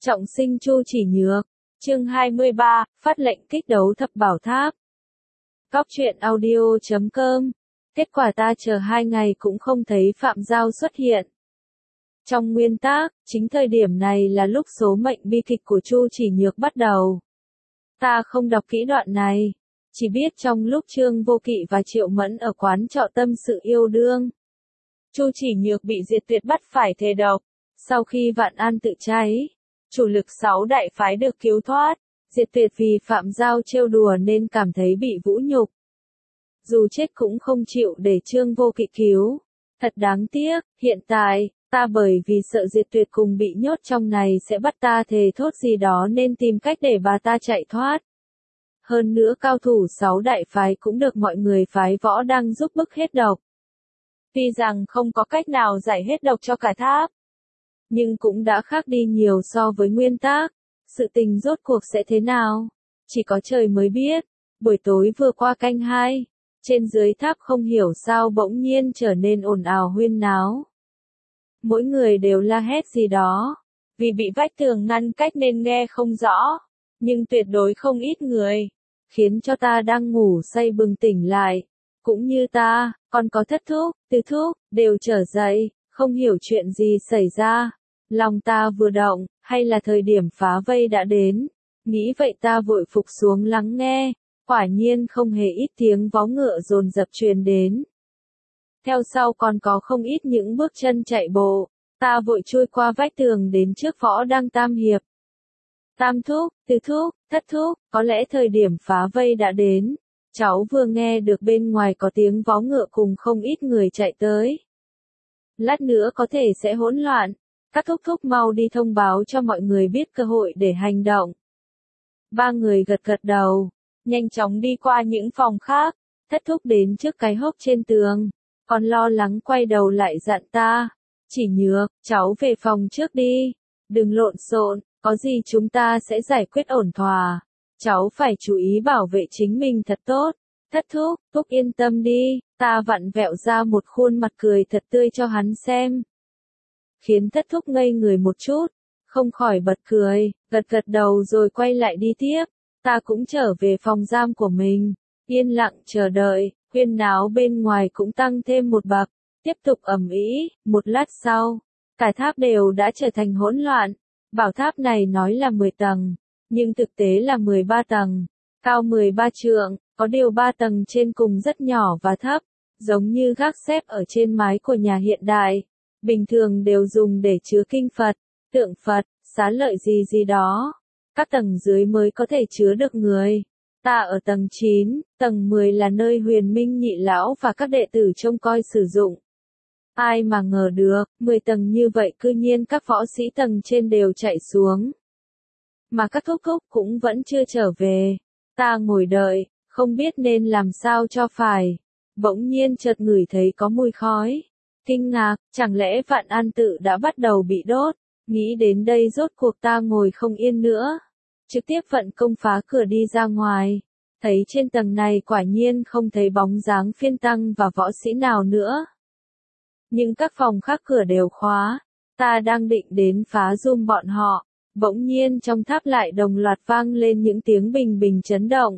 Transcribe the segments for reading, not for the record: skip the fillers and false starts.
Trọng sinh Chu Chỉ Nhược, chương 23, phát lệnh kích đấu thập bảo tháp. Góc truyện audio.com. Kết quả ta chờ 2 ngày cũng không thấy Phạm Giao xuất hiện. Trong nguyên tác, chính thời điểm này là lúc số mệnh bi kịch của Chu Chỉ Nhược bắt đầu. Ta không đọc kỹ đoạn này, chỉ biết trong lúc Trương Vô Kỵ và Triệu Mẫn ở quán trọ tâm sự yêu đương, Chu Chỉ Nhược bị Diệt Tuyệt bắt phải thề độc. Sau khi Vạn An tự cháy, chủ lực 6 đại phái được cứu thoát, Diệt Tuyệt vì Phạm Giao trêu đùa nên cảm thấy bị vũ nhục. Dù chết cũng không chịu để Trương Vô Kỵ cứu. Thật đáng tiếc, hiện tại, ta bởi vì sợ Diệt Tuyệt cùng bị nhốt trong này sẽ bắt ta thề thốt gì đó nên tìm cách để bà ta chạy thoát. Hơn nữa cao thủ 6 đại phái cũng được mọi người phái võ đang giúp bức hết độc. Tuy rằng không có cách nào giải hết độc cho cả tháp, nhưng cũng đã khác đi nhiều so với nguyên tác. Sự tình rốt cuộc sẽ thế nào? Chỉ có trời mới biết. Buổi tối vừa qua canh 2, trên dưới tháp không hiểu sao bỗng nhiên trở nên ồn ào huyên náo. Mỗi người đều la hét gì đó, vì bị vách tường ngăn cách nên nghe không rõ, nhưng tuyệt đối không ít người, khiến cho ta đang ngủ say bừng tỉnh lại. Cũng như ta, còn có Thất Thúc, Tứ Thúc, đều trở dậy, không hiểu chuyện gì xảy ra. Lòng ta vừa động, hay là thời điểm phá vây đã đến. Nghĩ vậy ta vội phục xuống lắng nghe, quả nhiên không hề ít tiếng vó ngựa dồn dập truyền đến. Theo sau còn có không ít những bước chân chạy bộ, ta vội chui qua vách tường đến trước võ đang Tam Hiệp. Tam Thúc, Tứ Thúc, Thất Thúc, có lẽ thời điểm phá vây đã đến. Cháu vừa nghe được bên ngoài có tiếng vó ngựa cùng không ít người chạy tới. Lát nữa có thể sẽ hỗn loạn. Các thúc thúc mau đi thông báo cho mọi người biết cơ hội để hành động. 3 người gật gật đầu, nhanh chóng đi qua những phòng khác. Thất thúc đến trước cái hốc trên tường, còn lo lắng quay đầu lại dặn ta. Chỉ Nhược, cháu về phòng trước đi, đừng lộn xộn, có gì chúng ta sẽ giải quyết ổn thỏa. Cháu phải chú ý bảo vệ chính mình thật tốt. Thất thúc, thúc yên tâm đi, ta vặn vẹo ra một khuôn mặt cười thật tươi cho hắn xem. Khiến Thất thúc ngây người một chút, không khỏi bật cười, gật gật đầu rồi quay lại đi tiếp. Ta cũng trở về phòng giam của mình, yên lặng chờ đợi, huyên náo bên ngoài cũng tăng thêm một bậc, tiếp tục ầm ĩ. Một lát sau, cả tháp đều đã trở thành hỗn loạn. Bảo tháp này nói là 10 tầng, nhưng thực tế là 13 tầng, cao 13 trượng, có điều 3 tầng trên cùng rất nhỏ và thấp, giống như gác xếp ở trên mái của nhà hiện đại. Bình thường đều dùng để chứa kinh Phật, tượng Phật, xá lợi gì gì đó. Các tầng dưới mới có thể chứa được người. Ta ở tầng 9, tầng 10 là nơi Huyền Minh nhị lão và các đệ tử trông coi sử dụng. Ai mà ngờ được, 10 tầng như vậy cư nhiên các võ sĩ tầng trên đều chạy xuống. Mà các thúc thúc cũng vẫn chưa trở về. Ta ngồi đợi, không biết nên làm sao cho phải. Bỗng nhiên chợt ngửi thấy có mùi khói. Kinh ngạc, chẳng lẽ Vạn An tự đã bắt đầu bị đốt? Nghĩ đến đây rốt cuộc ta ngồi không yên nữa. Trực tiếp vận công phá cửa đi ra ngoài. Thấy trên tầng này quả nhiên không thấy bóng dáng phiên tăng và võ sĩ nào nữa. Nhưng các phòng khác cửa đều khóa. Ta đang định đến phá giùm bọn họ. Bỗng nhiên trong tháp lại đồng loạt vang lên những tiếng bình bình chấn động.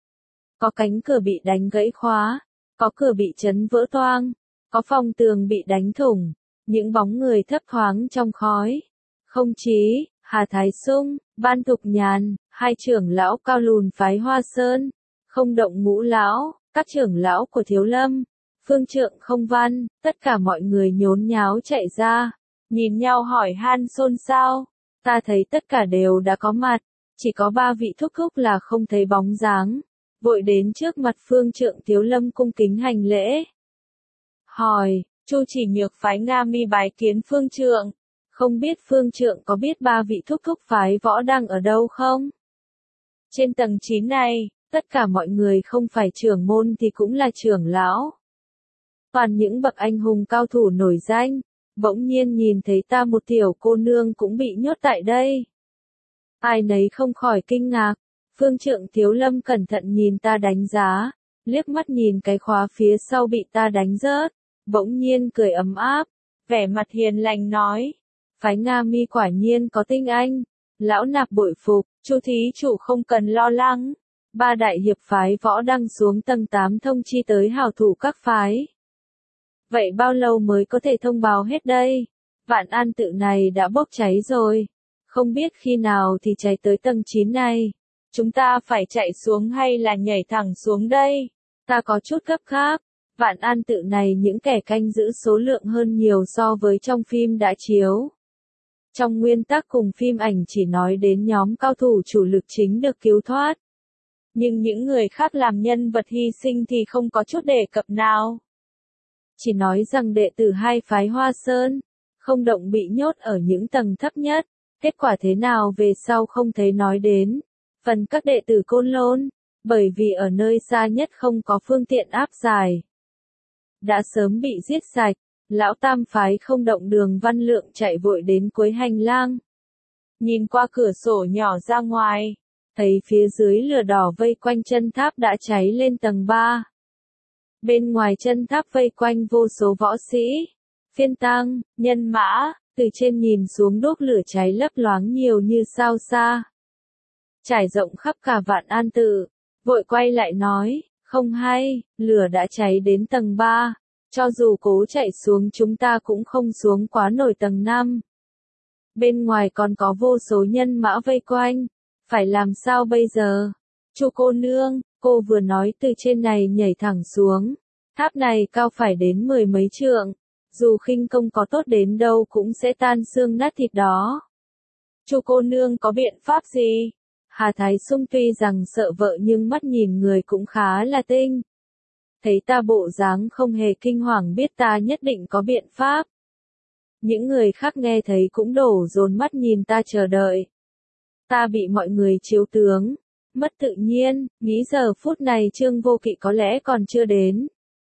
Có cánh cửa bị đánh gãy khóa. Có cửa bị chấn vỡ toang. Có phòng tường bị đánh thủng, những bóng người thấp thoáng trong khói. Không Chí, Hà Thái Sung, Ban Thục Nhàn, 2 trưởng lão cao lùn phái Hoa Sơn, Không Động Ngũ lão, các trưởng lão của Thiếu Lâm, Phương Trượng Không Văn, tất cả mọi người nhốn nháo chạy ra, nhìn nhau hỏi han xôn xao. Ta thấy tất cả đều đã có mặt, chỉ có 3 vị thúc thúc là không thấy bóng dáng. Vội đến trước mặt Phương Trượng Thiếu Lâm cung kính hành lễ. Hỏi, Chu Chỉ Nhược phái Nga Mi bái kiến Phương Trượng. Không biết Phương Trượng có biết 3 vị thúc thúc phái võ đang ở đâu không? Trên tầng 9 này, tất cả mọi người không phải trưởng môn thì cũng là trưởng lão. Toàn những bậc anh hùng cao thủ nổi danh. Bỗng nhiên nhìn thấy ta một tiểu cô nương cũng bị nhốt tại đây. Ai nấy không khỏi kinh ngạc. Phương Trượng Thiếu Lâm cẩn thận nhìn ta đánh giá, liếc mắt nhìn cái khóa phía sau bị ta đánh rớt. Bỗng nhiên cười ấm áp, vẻ mặt hiền lành nói, phái Nga Mi quả nhiên có tinh anh, Lão nạp bội phục, Chu thí chủ không cần lo lắng. Ba đại hiệp phái võ đang xuống tầng 8 thông chi tới hảo thủ các phái. Vậy bao lâu mới có thể thông báo hết đây? Vạn An tự này đã bốc cháy rồi. Không biết khi nào thì cháy tới tầng 9 này. Chúng ta phải chạy xuống hay là nhảy thẳng xuống đây? Ta có chút gấp gáp. Vạn An tự này những kẻ canh giữ số lượng hơn nhiều so với trong phim đã chiếu. Trong nguyên tắc cùng phim ảnh chỉ nói đến nhóm cao thủ chủ lực chính được cứu thoát. Nhưng những người khác làm nhân vật hy sinh thì không có chút đề cập nào. Chỉ nói rằng đệ tử hai phái Hoa Sơn, không động bị nhốt ở những tầng thấp nhất. Kết quả thế nào về sau không thấy nói đến. Phần các đệ tử Côn Lôn, bởi vì ở nơi xa nhất không có phương tiện áp giải, đã sớm bị giết sạch. Lão tam phái không động Đường Văn Lượng chạy vội đến cuối hành lang. Nhìn qua cửa sổ nhỏ ra ngoài, thấy phía dưới lửa đỏ vây quanh chân tháp đã cháy lên tầng 3. Bên ngoài chân tháp vây quanh vô số võ sĩ, phiên tang, nhân mã, từ trên nhìn xuống đốt lửa cháy lấp loáng nhiều như sao xa. Trải rộng khắp cả Vạn An tự, vội quay lại nói, không hay, lửa đã cháy đến tầng 3. Cho dù cố chạy xuống chúng ta cũng không xuống quá nổi tầng 5. Bên ngoài còn có vô số nhân mã vây quanh. Phải làm sao bây giờ? Chu cô nương, cô vừa nói từ trên này nhảy thẳng xuống. Tháp này cao phải đến 10 mấy trượng. Dù khinh công có tốt đến đâu cũng sẽ tan xương nát thịt đó. Chu cô nương có biện pháp gì? Hà Thái Sung tuy rằng sợ vợ nhưng mắt nhìn người cũng khá là tinh. Thấy ta bộ dáng không hề kinh hoàng biết ta nhất định có biện pháp. Những người khác nghe thấy cũng đổ dồn mắt nhìn ta chờ đợi. Ta bị mọi người chiếu tướng, mất tự nhiên, nghĩ giờ phút này Trương Vô Kỵ có lẽ còn chưa đến.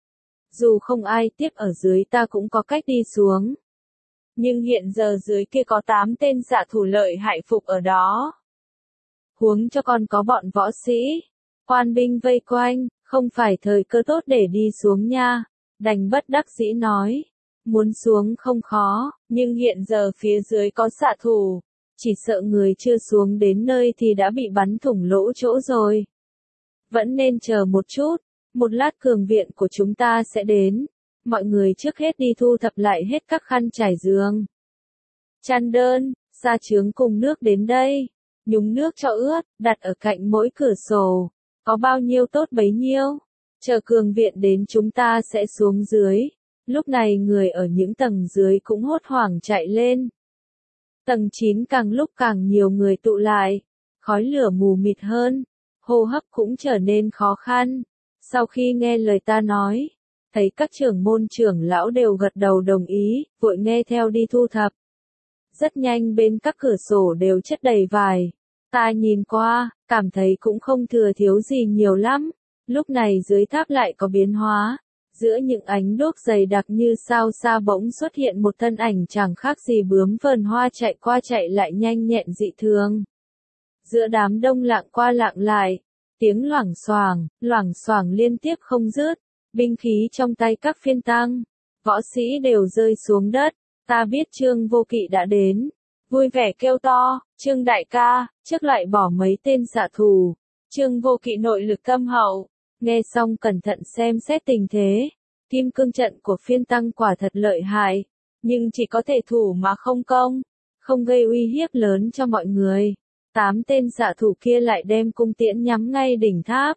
Dù không ai tiếp ở dưới ta cũng có cách đi xuống. Nhưng hiện giờ dưới kia có 8 tên xạ thủ lợi hại phục ở đó. Huống cho còn có bọn võ sĩ, quan binh vây quanh. Không phải thời cơ tốt để đi xuống nha, đành bất đắc dĩ nói. Muốn xuống không khó, nhưng hiện giờ phía dưới có xạ thủ, chỉ sợ người chưa xuống đến nơi thì đã bị bắn thủng lỗ chỗ rồi. Vẫn nên chờ một chút, một lát cường viện của chúng ta sẽ đến. Mọi người trước hết đi thu thập lại hết các khăn trải giường, chăn đơn, sa chướng cùng nước đến đây. Nhúng nước cho ướt, đặt ở cạnh mỗi cửa sổ. Có bao nhiêu tốt bấy nhiêu. Chờ cường viện đến chúng ta sẽ xuống dưới. Lúc này người ở những tầng dưới cũng hốt hoảng chạy lên. Tầng 9 càng lúc càng nhiều người tụ lại. Khói lửa mù mịt hơn. Hô hấp cũng trở nên khó khăn. Sau khi nghe lời ta nói, thấy các trưởng môn trưởng lão đều gật đầu đồng ý, vội nghe theo đi thu thập. Rất nhanh bên các cửa sổ đều chất đầy vải. Ta nhìn qua, cảm thấy cũng không thừa thiếu gì nhiều lắm. Lúc này dưới tháp lại có biến hóa. Giữa những ánh đuốc dày đặc như sao xa bỗng xuất hiện một thân ảnh chẳng khác gì bướm vờn hoa chạy qua chạy lại nhanh nhẹn dị thường. Giữa đám đông lặng qua lặng lại, tiếng loảng xoảng liên tiếp không dứt. Binh khí trong tay các phiên tang, võ sĩ đều rơi xuống đất. Ta biết Trương Vô Kỵ đã đến. Vui vẻ kêu to, Trương đại ca, trước lại bỏ mấy tên xạ thủ. Trương Vô Kỵ nội lực thâm hậu. Nghe xong cẩn thận xem xét tình thế. Kim cương trận của phiên tăng quả thật lợi hại. Nhưng chỉ có thể thủ mà không công. Không gây uy hiếp lớn cho mọi người. 8 tên xạ thủ kia lại đem cung tiễn nhắm ngay đỉnh tháp.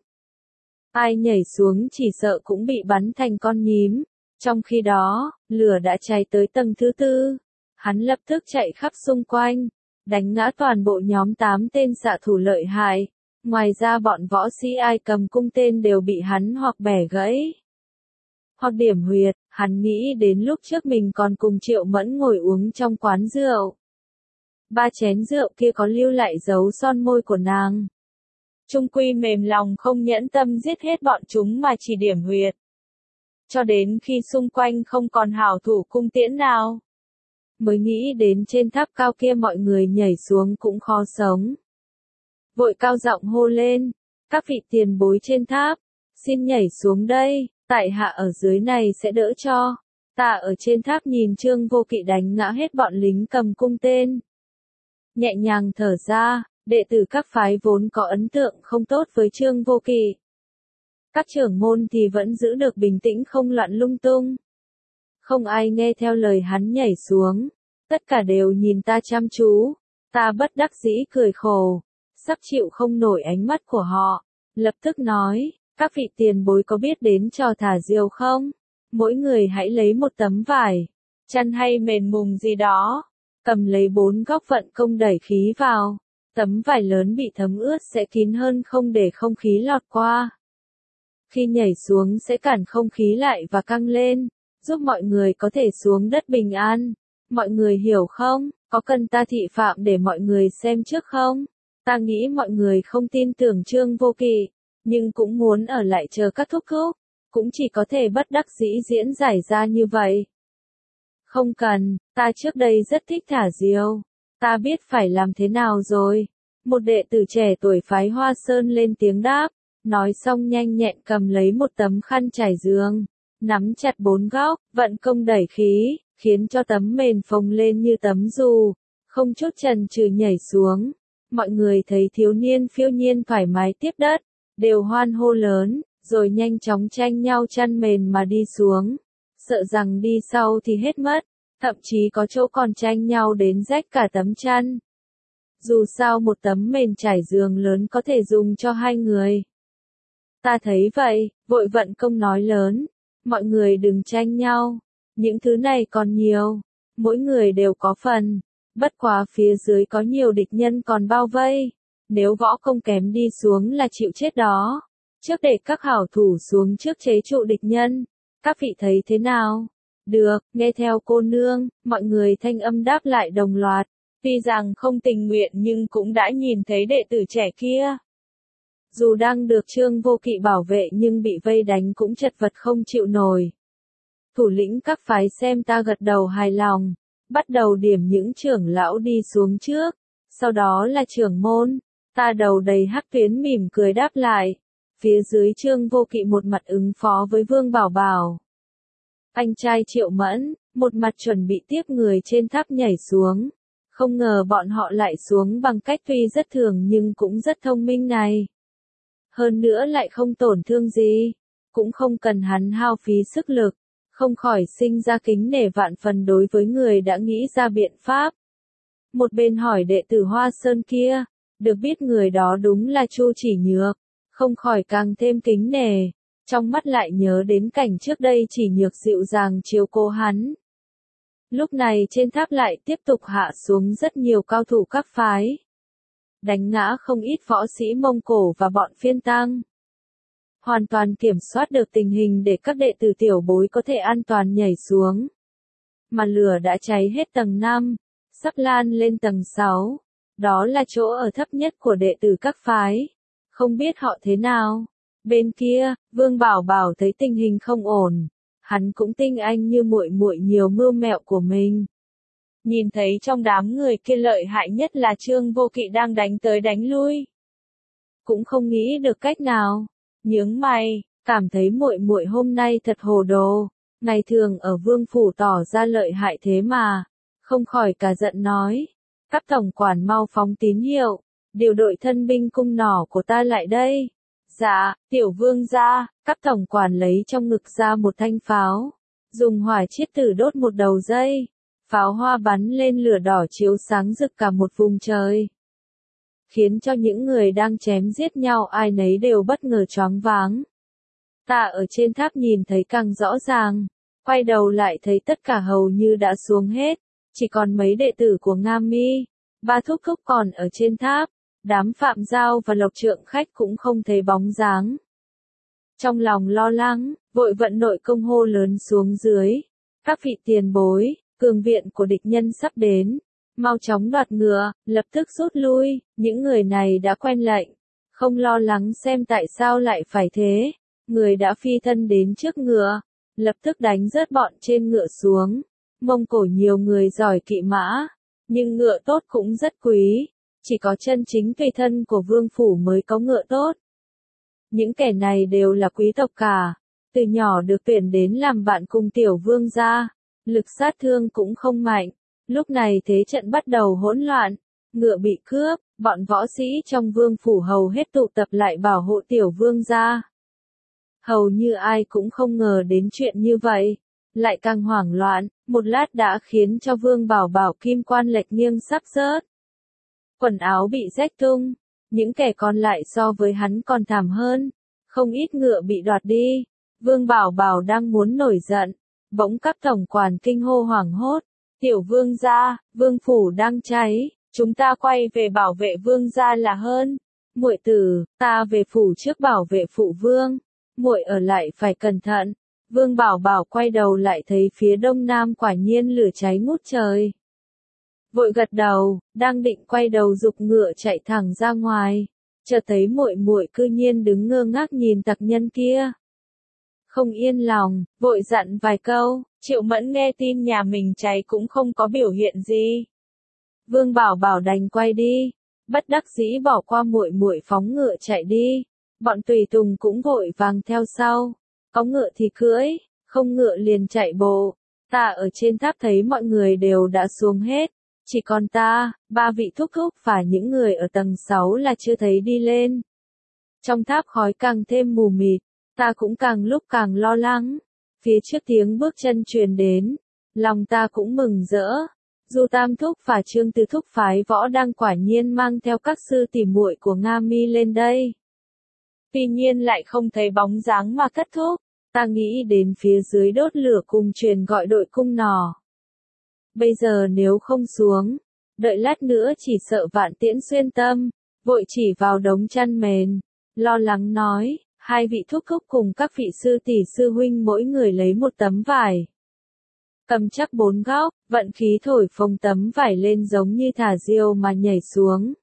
Ai nhảy xuống chỉ sợ cũng bị bắn thành con nhím. Trong khi đó, lửa đã cháy tới tầng thứ 4. Hắn lập tức chạy khắp xung quanh, đánh ngã toàn bộ nhóm 8 tên xạ thủ lợi hại. Ngoài ra bọn võ sĩ ai cầm cung tên đều bị hắn hoặc bẻ gãy, hoặc điểm huyệt. Hắn nghĩ đến lúc trước mình còn cùng Triệu Mẫn ngồi uống trong quán rượu. 3 chén rượu kia có lưu lại dấu son môi của nàng. Trung quy mềm lòng không nhẫn tâm giết hết bọn chúng mà chỉ điểm huyệt. Cho đến khi xung quanh không còn hảo thủ cung tiễn nào. Mới nghĩ đến trên tháp cao kia mọi người nhảy xuống cũng khó sống. Vội cao giọng hô lên, các vị tiền bối trên tháp, xin nhảy xuống đây, tại hạ ở dưới này sẽ đỡ cho. Ta ở trên tháp nhìn Trương Vô Kỵ đánh ngã hết bọn lính cầm cung tên. nhẹ nhàng thở ra, đệ tử các phái vốn có ấn tượng không tốt với Trương Vô Kỵ. Các trưởng môn thì vẫn giữ được bình tĩnh không loạn lung tung. Không ai nghe theo lời hắn nhảy xuống, tất cả đều nhìn ta chăm chú, ta bất đắc dĩ cười khổ, sắp chịu không nổi ánh mắt của họ, lập tức nói, các vị tiền bối có biết đến trò thả diều không? Mỗi người hãy lấy một tấm vải, chăn hay mền mùng gì đó, cầm lấy 4 góc vận công đẩy khí vào, tấm vải lớn bị thấm ướt sẽ kín hơn không để không khí lọt qua. Khi nhảy xuống sẽ cản không khí lại và căng lên, giúp mọi người có thể xuống đất bình an. Mọi người hiểu không? Có cần ta thị phạm để mọi người xem trước không? Ta nghĩ mọi người không tin tưởng Trương Vô Kỵ, nhưng cũng muốn ở lại chờ các thúc thúc, cũng chỉ có thể bất đắc dĩ diễn giải ra như vậy. Không cần, ta trước đây rất thích thả diều, ta biết phải làm thế nào rồi. Một đệ tử trẻ tuổi phái Hoa Sơn lên tiếng đáp, nói xong nhanh nhẹn cầm lấy một tấm khăn trải giường, nắm chặt 4 góc, vận công đẩy khí, khiến cho tấm mền phồng lên như tấm dù, không chút chần chừ nhảy xuống. Mọi người thấy thiếu niên phiêu nhiên thoải mái tiếp đất, đều hoan hô lớn, rồi nhanh chóng tranh nhau chăn mền mà đi xuống, sợ rằng đi sau thì hết mất, thậm chí có chỗ còn tranh nhau đến rách cả tấm chăn. Dù sao một tấm mền trải giường lớn có thể dùng cho 2 người. Ta thấy vậy, vội vận công nói lớn, mọi người đừng tranh nhau, những thứ này còn nhiều, mỗi người đều có phần, bất quá phía dưới có nhiều địch nhân còn bao vây, nếu võ công kém đi xuống là chịu chết đó. Trước để các hảo thủ xuống trước chế trụ địch nhân, các vị thấy thế nào? Được, nghe theo cô nương, mọi người thanh âm đáp lại đồng loạt, tuy rằng không tình nguyện nhưng cũng đã nhìn thấy đệ tử trẻ kia. Dù đang được Trương Vô Kỵ bảo vệ nhưng bị vây đánh cũng chật vật không chịu nổi. Thủ lĩnh các phái xem ta gật đầu hài lòng, bắt đầu điểm những trưởng lão đi xuống trước, sau đó là trưởng môn, ta đầu đầy hắc tuyến mỉm cười đáp lại. Phía dưới Trương Vô Kỵ một mặt ứng phó với Vương Bảo Bảo. Anh trai Triệu Mẫn, một mặt chuẩn bị tiếp người trên tháp nhảy xuống. Không ngờ bọn họ lại xuống bằng cách tuy rất thường nhưng cũng rất thông minh này. Hơn nữa lại không tổn thương gì, cũng không cần hắn hao phí sức lực, không khỏi sinh ra kính nể vạn phần đối với người đã nghĩ ra biện pháp. Một bên hỏi đệ tử Hoa Sơn kia, được biết người đó đúng là Chu Chỉ Nhược, không khỏi càng thêm kính nể, trong mắt lại nhớ đến cảnh trước đây Chỉ Nhược dịu dàng chiếu cố hắn. Lúc này trên tháp lại tiếp tục hạ xuống rất nhiều cao thủ các phái, đánh ngã không ít võ sĩ Mông Cổ và bọn phiên tang. Hoàn toàn kiểm soát được tình hình để các đệ tử tiểu bối có thể an toàn nhảy xuống. Mà lửa đã cháy hết tầng 5, sắp lan lên tầng 6. Đó là chỗ ở thấp nhất của đệ tử các phái. Không biết họ thế nào. Bên kia, Vương Bảo Bảo thấy tình hình không ổn. Hắn cũng tinh anh như muội muội nhiều mưu mẹo của mình. Nhìn thấy trong đám người kia lợi hại nhất là Trương Vô Kỵ đang đánh tới đánh lui. Cũng không nghĩ được cách nào. Nhướng mày, cảm thấy muội muội hôm nay thật hồ đồ. Ngày thường ở Vương phủ tỏ ra lợi hại thế mà. Không khỏi cả giận nói. Các tổng quản mau phóng tín hiệu. Điều đội thân binh cung nỏ của ta lại đây. Dạ, tiểu vương gia, các tổng quản lấy trong ngực ra một thanh pháo. Dùng hỏa chiết tử đốt một đầu dây. Pháo hoa bắn lên lửa đỏ chiếu sáng rực cả một vùng trời. Khiến cho những người đang chém giết nhau ai nấy đều bất ngờ choáng váng. Ta ở trên tháp nhìn thấy càng rõ ràng. Quay đầu lại thấy tất cả hầu như đã xuống hết. Chỉ còn mấy đệ tử của Nga Mi. 3 thúc thúc còn ở trên tháp. Đám Phạm Giao và Lộc Trượng Khách cũng không thấy bóng dáng. Trong lòng lo lắng, vội vận nội công hô lớn xuống dưới. Các vị tiền bối, cường viện của địch nhân sắp đến. Mau chóng đoạt ngựa, lập tức rút lui. Những người này đã quen lệnh. Không lo lắng xem tại sao lại phải thế. Người đã phi thân đến trước ngựa. Lập tức đánh rớt bọn trên ngựa xuống. Mông Cổ nhiều người giỏi kỵ mã. Nhưng ngựa tốt cũng rất quý. Chỉ có chân chính tùy thân của vương phủ mới có ngựa tốt. Những kẻ này đều là quý tộc cả. Từ nhỏ được tuyển đến làm bạn cùng tiểu vương gia. Lực sát thương cũng không mạnh. Lúc này thế trận bắt đầu hỗn loạn. ngựa bị cướp, bọn võ sĩ trong vương phủ hầu hết tụ tập lại bảo hộ tiểu vương gia. Hầu như ai cũng không ngờ đến chuyện như vậy, lại càng hoảng loạn, một lát đã khiến cho Vương Bảo Bảo kim quan lệch nghiêng sắp rớt. Quần áo bị rách tung, những kẻ còn lại so với hắn còn thảm hơn, không ít ngựa bị đoạt đi. Vương Bảo Bảo đang muốn nổi giận, bỗng các tổng quản kinh hô hoảng hốt, tiểu vương gia, vương phủ đang cháy, chúng ta quay về bảo vệ vương gia là hơn. Muội tử, ta về phủ trước bảo vệ phụ vương, muội ở lại phải cẩn thận. Vương Bảo Bảo quay đầu lại thấy phía đông nam quả nhiên lửa cháy ngút trời. Vội gật đầu, đang định quay đầu giục ngựa chạy thẳng ra ngoài, chợt thấy muội muội cư nhiên đứng ngơ ngác nhìn tặc nhân kia. Không yên lòng, vội dặn vài câu, Triệu Mẫn nghe tin nhà mình cháy cũng không có biểu hiện gì. Vương Bảo Bảo đành quay đi, bất đắc dĩ bỏ qua muội muội phóng ngựa chạy đi, bọn tùy tùng cũng vội vàng theo sau, có ngựa thì cưỡi, không ngựa liền chạy bộ. Ta ở trên tháp thấy mọi người đều đã xuống hết, chỉ còn ta, ba vị thúc thúc và những người ở tầng 6 là chưa thấy đi lên. Trong tháp khói càng thêm mù mịt, ta cũng càng lúc càng lo lắng. Phía trước tiếng bước chân truyền đến, lòng ta cũng mừng rỡ. Du Tam Thúc và Trương Tứ Thúc phái võ đang quả nhiên mang theo các sư tỷ muội của Nga Mi lên đây. Tuy nhiên lại không thấy bóng dáng mà Thất Thúc, ta nghĩ đến phía dưới đốt lửa cùng truyền gọi đội cung nỏ. Bây giờ nếu không xuống, đợi lát nữa chỉ sợ vạn tiễn xuyên tâm, vội chỉ vào đống chăn mền, lo lắng nói, hai vị thúc thúc cùng các vị sư tỷ sư huynh mỗi người lấy một tấm vải. Cầm chắc 4 góc, vận khí thổi phồng tấm vải lên giống như thả diều mà nhảy xuống.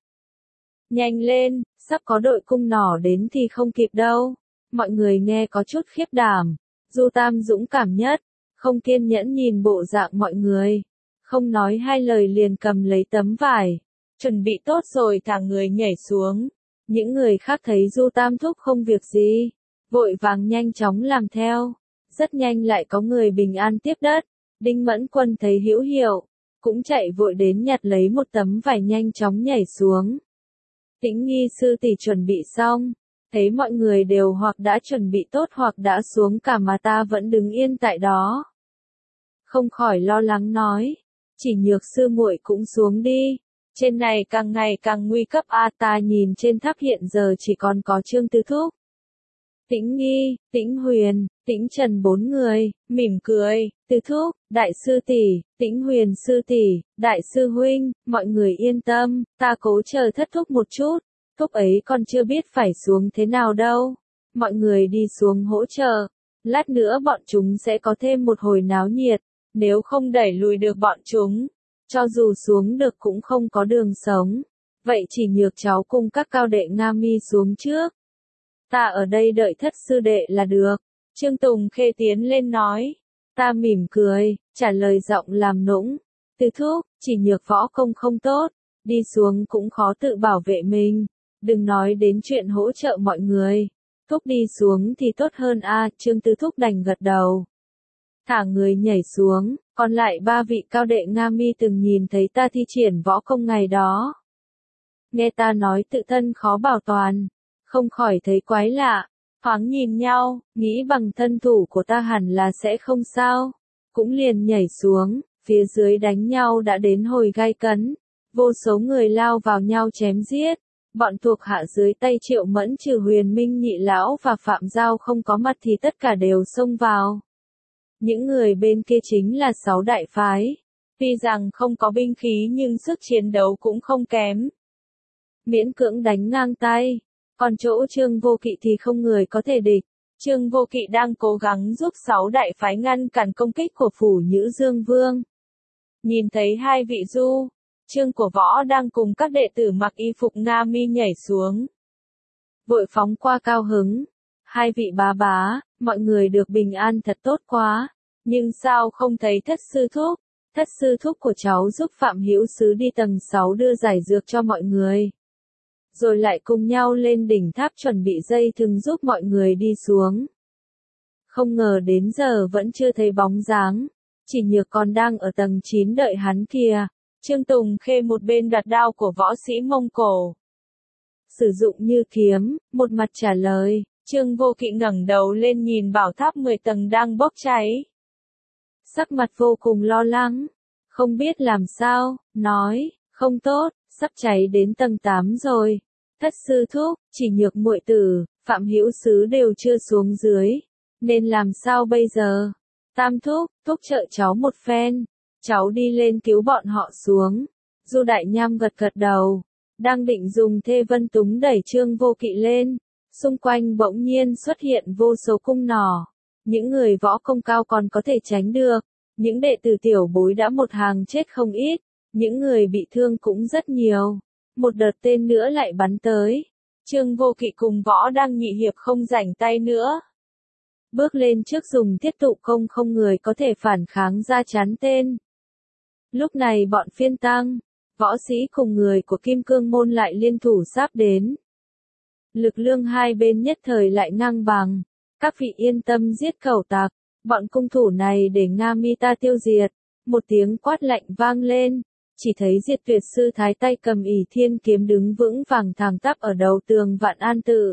Nhanh lên, sắp có đội cung nỏ đến thì không kịp đâu. Mọi người nghe có chút khiếp đảm. Du Tam dũng cảm nhất, không kiên nhẫn nhìn bộ dạng mọi người. Không nói hai lời liền cầm lấy tấm vải. Chuẩn bị tốt rồi thả người nhảy xuống. Những người khác thấy Du Tam Thúc không việc gì, vội vàng nhanh chóng làm theo. Rất nhanh lại có người bình an tiếp đất. Đinh Mẫn Quân thấy hữu hiệu, cũng chạy vội đến nhặt lấy một tấm vải nhanh chóng nhảy xuống. Tĩnh Nghi sư tỷ chuẩn bị xong, thấy mọi người đều hoặc đã chuẩn bị tốt hoặc đã xuống cả mà ta vẫn đứng yên tại đó. Không khỏi lo lắng nói, chỉ Nhược sư muội cũng xuống đi, trên này càng ngày càng nguy cấp a. Ta nhìn trên tháp hiện giờ chỉ còn có Trương Tứ Thúc, Tĩnh Nghi, Tĩnh Huyền, Tĩnh Trần 4 người, mỉm cười, Tứ Thúc, Đại sư tỷ, Tĩnh Huyền sư tỷ, Đại sư huynh, mọi người yên tâm, ta cố chờ Thất Thúc một chút, Thúc ấy còn chưa biết phải xuống thế nào đâu. Mọi người đi xuống hỗ trợ, lát nữa bọn chúng sẽ có thêm một hồi náo nhiệt, nếu không đẩy lùi được bọn chúng, cho dù xuống được cũng không có đường sống. Vậy chỉ Nhược cháu cùng các cao đệ Nga Mi xuống trước. Ta ở đây đợi Thất sư đệ là được. Trương Tùng Khê tiến lên nói. Ta mỉm cười, trả lời giọng làm nũng. Tứ Thúc, chỉ Nhược võ công không tốt, đi xuống cũng khó tự bảo vệ mình. Đừng nói đến chuyện hỗ trợ mọi người. Thúc đi xuống thì tốt hơn a. Trương Tứ Thúc đành gật đầu. Thả người nhảy xuống, còn lại ba vị cao đệ Nga Mi từng nhìn thấy ta thi triển võ công ngày đó. Nghe ta nói tự thân khó bảo toàn, không khỏi thấy quái lạ, thoáng nhìn nhau, nghĩ bằng thân thủ của ta hẳn là sẽ không sao, cũng liền nhảy xuống, phía dưới đánh nhau đã đến hồi gai cấn, vô số người lao vào nhau chém giết, bọn thuộc hạ dưới tay Triệu Mẫn trừ Huyền Minh Nhị Lão và Phạm Giao không có mặt thì tất cả đều xông vào. Những người bên kia chính là 6 đại phái, tuy rằng không có binh khí nhưng sức chiến đấu cũng không kém. Miễn cưỡng đánh ngang tay. Còn chỗ Trương Vô Kỵ thì không người có thể địch. Trương Vô Kỵ đang cố gắng giúp 6 đại phái ngăn cản công kích của phủ Nhữ Dương Vương. Nhìn thấy hai vị Du, Trương của võ đang cùng các đệ tử mặc y phục Nga Mi nhảy xuống. Vội phóng qua cao hứng. Hai vị bá bá, mọi người được bình an thật tốt quá. Nhưng sao không thấy Thất sư thúc? Thất sư thúc của cháu giúp Phạm Hữu Sứ đi tầng 6 đưa giải dược cho mọi người. Rồi lại cùng nhau lên đỉnh tháp chuẩn bị dây thừng giúp mọi người đi xuống. Không ngờ đến giờ vẫn chưa thấy bóng dáng, chỉ Nhược còn đang ở tầng 9 đợi hắn kìa. Trương Tùng Khê một bên đoạt đao của võ sĩ Mông Cổ, sử dụng như kiếm, một mặt trả lời. Trương Vô Kỵ ngẩng đầu lên nhìn bảo tháp 10 tầng đang bốc cháy. Sắc mặt vô cùng lo lắng, không biết làm sao, nói, không tốt, sắp cháy đến tầng 8 rồi. Thất sư thúc, chỉ Nhược muội tử, Phạm Hữu Sứ đều chưa xuống dưới, nên làm sao bây giờ? Tam thúc, thúc trợ cháu một phen, cháu đi lên cứu bọn họ xuống. Du Đại Nham gật gật đầu, đang định dùng thê vân túng đẩy Trương Vô Kỵ lên, xung quanh bỗng nhiên xuất hiện vô số cung nỏ. Những người võ công cao còn có thể tránh được, những đệ tử tiểu bối đã một hàng chết không ít, những người bị thương cũng rất nhiều. Một đợt tên nữa lại bắn tới. Trương Vô Kỵ cùng võ đang nhị hiệp không rảnh tay nữa. Bước lên trước dùng thiết tụ công, không người có thể phản kháng ra chắn tên. Lúc này bọn phiên tăng, võ sĩ cùng người của Kim Cương Môn lại liên thủ sáp đến. Lực lượng hai bên nhất thời lại ngang bằng. Các vị yên tâm giết cẩu tặc, bọn cung thủ này để Nga Mi ta tiêu diệt. Một tiếng quát lạnh vang lên, chỉ thấy Diệt Tuyệt sư thái tay cầm ỷ thiên kiếm đứng vững vàng thẳng tắp ở đầu tường Vạn An tự.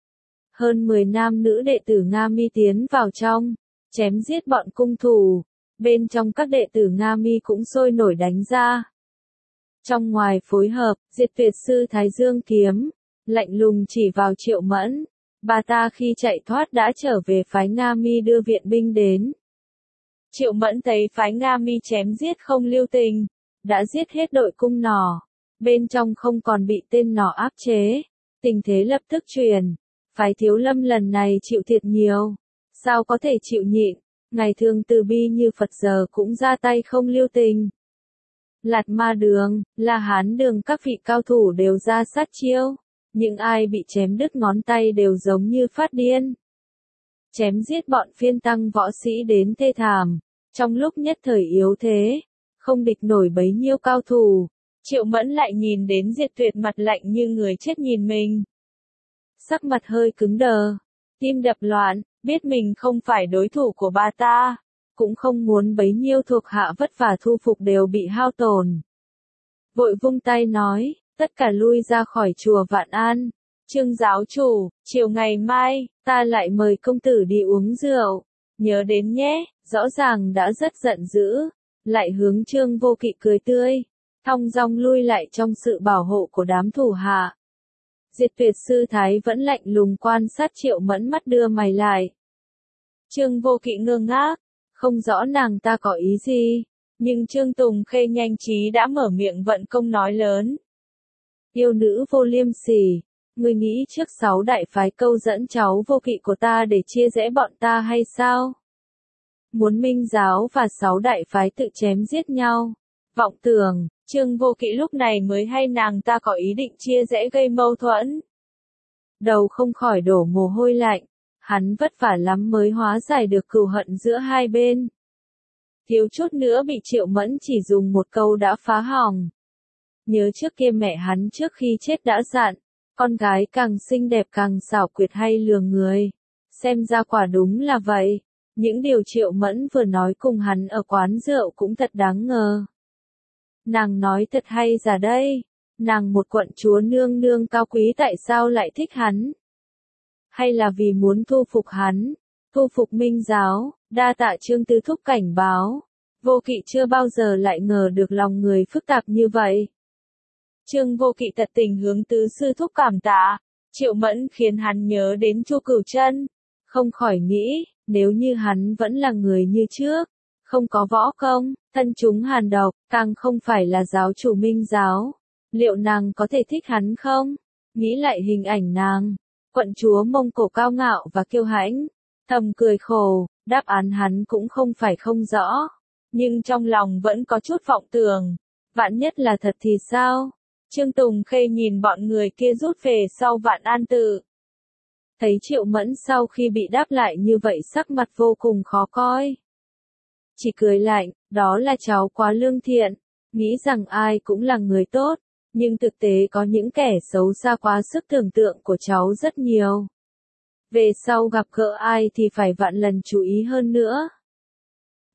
Hơn 10 nam nữ đệ tử Nga Mi tiến vào trong, chém giết bọn cung thủ. Bên trong các đệ tử Nga Mi cũng sôi nổi đánh ra. Trong ngoài phối hợp, Diệt Tuyệt sư thái dương kiếm, lạnh lùng chỉ vào Triệu Mẫn. Bà ta khi chạy thoát đã trở về phái Nga Mi đưa viện binh đến. Triệu Mẫn thấy phái Nga Mi chém giết không lưu tình, đã giết hết đội cung nỏ, bên trong không còn bị tên nỏ áp chế, tình thế lập tức chuyển. Phái Thiếu Lâm lần này chịu thiệt nhiều, sao có thể chịu nhịn, ngày thường từ bi như Phật giờ cũng ra tay không lưu tình. Lạt Ma Đường, La Hán Đường, các vị cao thủ đều ra sát chiêu, những ai bị chém đứt ngón tay đều giống như phát điên. Chém giết bọn phiên tăng võ sĩ đến thê thảm, trong lúc nhất thời yếu thế, không địch nổi bấy nhiêu cao thủ. Triệu Mẫn lại nhìn đến Diệt Tuyệt mặt lạnh như người chết nhìn mình. Sắc mặt hơi cứng đờ, tim đập loạn, biết mình không phải đối thủ của bà ta, cũng không muốn bấy nhiêu thuộc hạ vất vả thu phục đều bị hao tổn. Vội vung tay nói, tất cả lui ra khỏi chùa Vạn An. Trương giáo chủ, chiều ngày mai, ta lại mời công tử đi uống rượu. Nhớ đến nhé, rõ ràng đã rất giận dữ. Lại hướng Trương Vô Kỵ cười tươi, thong dong lui lại trong sự bảo hộ của đám thủ hạ. Diệt Tuyệt sư thái vẫn lạnh lùng quan sát Triệu Mẫn, mắt đưa mày lại. Trương Vô Kỵ ngơ ngác, không rõ nàng ta có ý gì, nhưng Trương Tùng Khê nhanh trí đã mở miệng vận công nói lớn. Yêu nữ vô liêm sỉ, ngươi nghĩ trước 6 đại phái câu dẫn cháu Vô Kỵ của ta để chia rẽ bọn ta hay sao? Muốn Minh giáo và 6 đại phái tự chém giết nhau. Vọng tưởng, Trương Vô Kỵ lúc này mới hay nàng ta có ý định chia rẽ gây mâu thuẫn. Đầu không khỏi đổ mồ hôi lạnh, hắn vất vả lắm mới hóa giải được cừu hận giữa hai bên. Thiếu chút nữa bị Triệu Mẫn chỉ dùng một câu đã phá hỏng. Nhớ trước kia mẹ hắn trước khi chết đã dặn, con gái càng xinh đẹp càng xảo quyệt hay lừa người. Xem ra quả đúng là vậy. Những điều Triệu Mẫn vừa nói cùng hắn ở quán rượu cũng thật đáng ngờ. Nàng nói thật hay giả đây, nàng một quận chúa nương nương cao quý tại sao lại thích hắn? Hay là vì muốn thu phục hắn, thu phục Minh giáo? Đa tạ Trương Tư thúc cảnh báo, Vô Kỵ chưa bao giờ lại ngờ được lòng người phức tạp như vậy. Trương Vô Kỵ thật tình hướng tứ sư thúc cảm tạ. Triệu Mẫn khiến hắn nhớ đến Chu Cửu Chân, không khỏi nghĩ, nếu như hắn vẫn là người như trước, không có võ công, thân chúng hàn độc, càng không phải là giáo chủ Minh giáo, liệu nàng có thể thích hắn không? Nghĩ lại hình ảnh nàng, quận chúa Mông Cổ cao ngạo và kiêu hãnh, thầm cười khổ, đáp án hắn cũng không phải không rõ, nhưng trong lòng vẫn có chút vọng tưởng, vạn nhất là thật thì sao? Trương Tùng Khê nhìn bọn người kia rút về sau Vạn An tự. Thấy Triệu Mẫn sau khi bị đáp lại như vậy sắc mặt vô cùng khó coi. Chỉ cười lạnh, đó là cháu quá lương thiện, nghĩ rằng ai cũng là người tốt, nhưng thực tế có những kẻ xấu xa quá sức tưởng tượng của cháu rất nhiều. Về sau gặp gỡ ai thì phải vạn lần chú ý hơn nữa.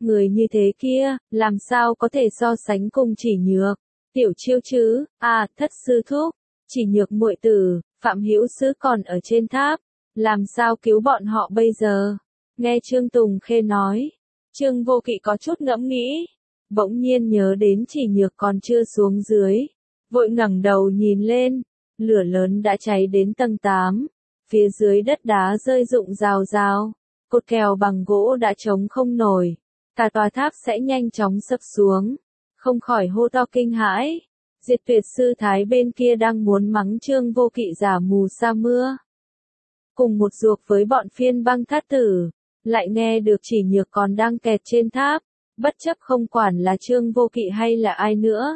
Người như thế kia, làm sao có thể so sánh cùng Chỉ Nhược. Tiểu Chiêu chứ, à, thất sư thúc, Chỉ Nhược muội tử, Phạm Hữu Sứ còn ở trên tháp, làm sao cứu bọn họ bây giờ? Nghe Trương Tùng Khê nói, Trương Vô Kỵ có chút ngẫm nghĩ, bỗng nhiên nhớ đến Chỉ Nhược còn chưa xuống dưới, vội ngẩng đầu nhìn lên, lửa lớn đã cháy đến tầng 8, phía dưới đất đá rơi rụng rào rào, cột kèo bằng gỗ đã chống không nổi, cả tòa tháp sẽ nhanh chóng sập xuống, không khỏi hô to kinh hãi. Diệt Tuyệt sư thái bên kia đang muốn mắng Trương Vô Kỵ giả mù sa mưa. Cùng một ruột với bọn Phiên Băng Thát Tử, lại nghe được Chỉ Nhược còn đang kẹt trên tháp, bất chấp không quản là Trương Vô Kỵ hay là ai nữa.